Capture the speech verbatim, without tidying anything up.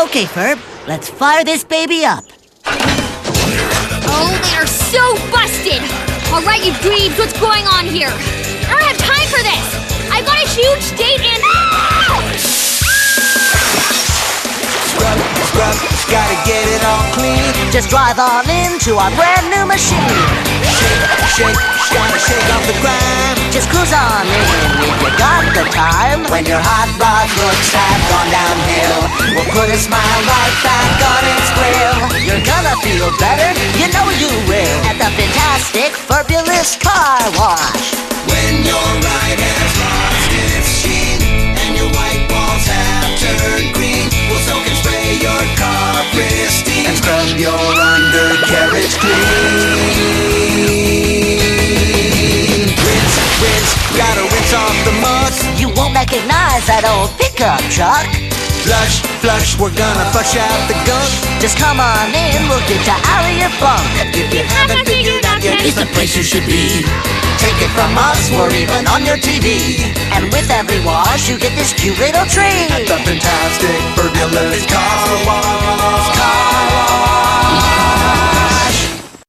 Okay, Ferb, let's fire this baby up. Oh, they are so busted! All right, you dweebs, what's going on here? I don't have time for this! I've got a huge date in... Scrub, scrub, gotta get it all clean. Just drive on into our brand new machine. Shake, shake, gotta shake off the grime. Just cruise on in if you got the time. When your hot rod looks have gone downhill, we'll put a smile right back on its grill. You're gonna feel better, you know you will, at the fantastic Ferbulous Car Wash. When your ride has lost its sheen and your white walls have turned green, we'll soak and spray your car pristine and scrub your undercarriage clean. Rinse, rinse, gotta rinse off the muck. You won't recognize that old pickup truck. Flush, flush, we're gonna flush out the gunk. Just come on in, we'll get you out of your funk. If you haven't figured out yet, it's the place you should be. Take it from us, we're even on your T V. And with every wash, you get this cute little treat. At the fantastic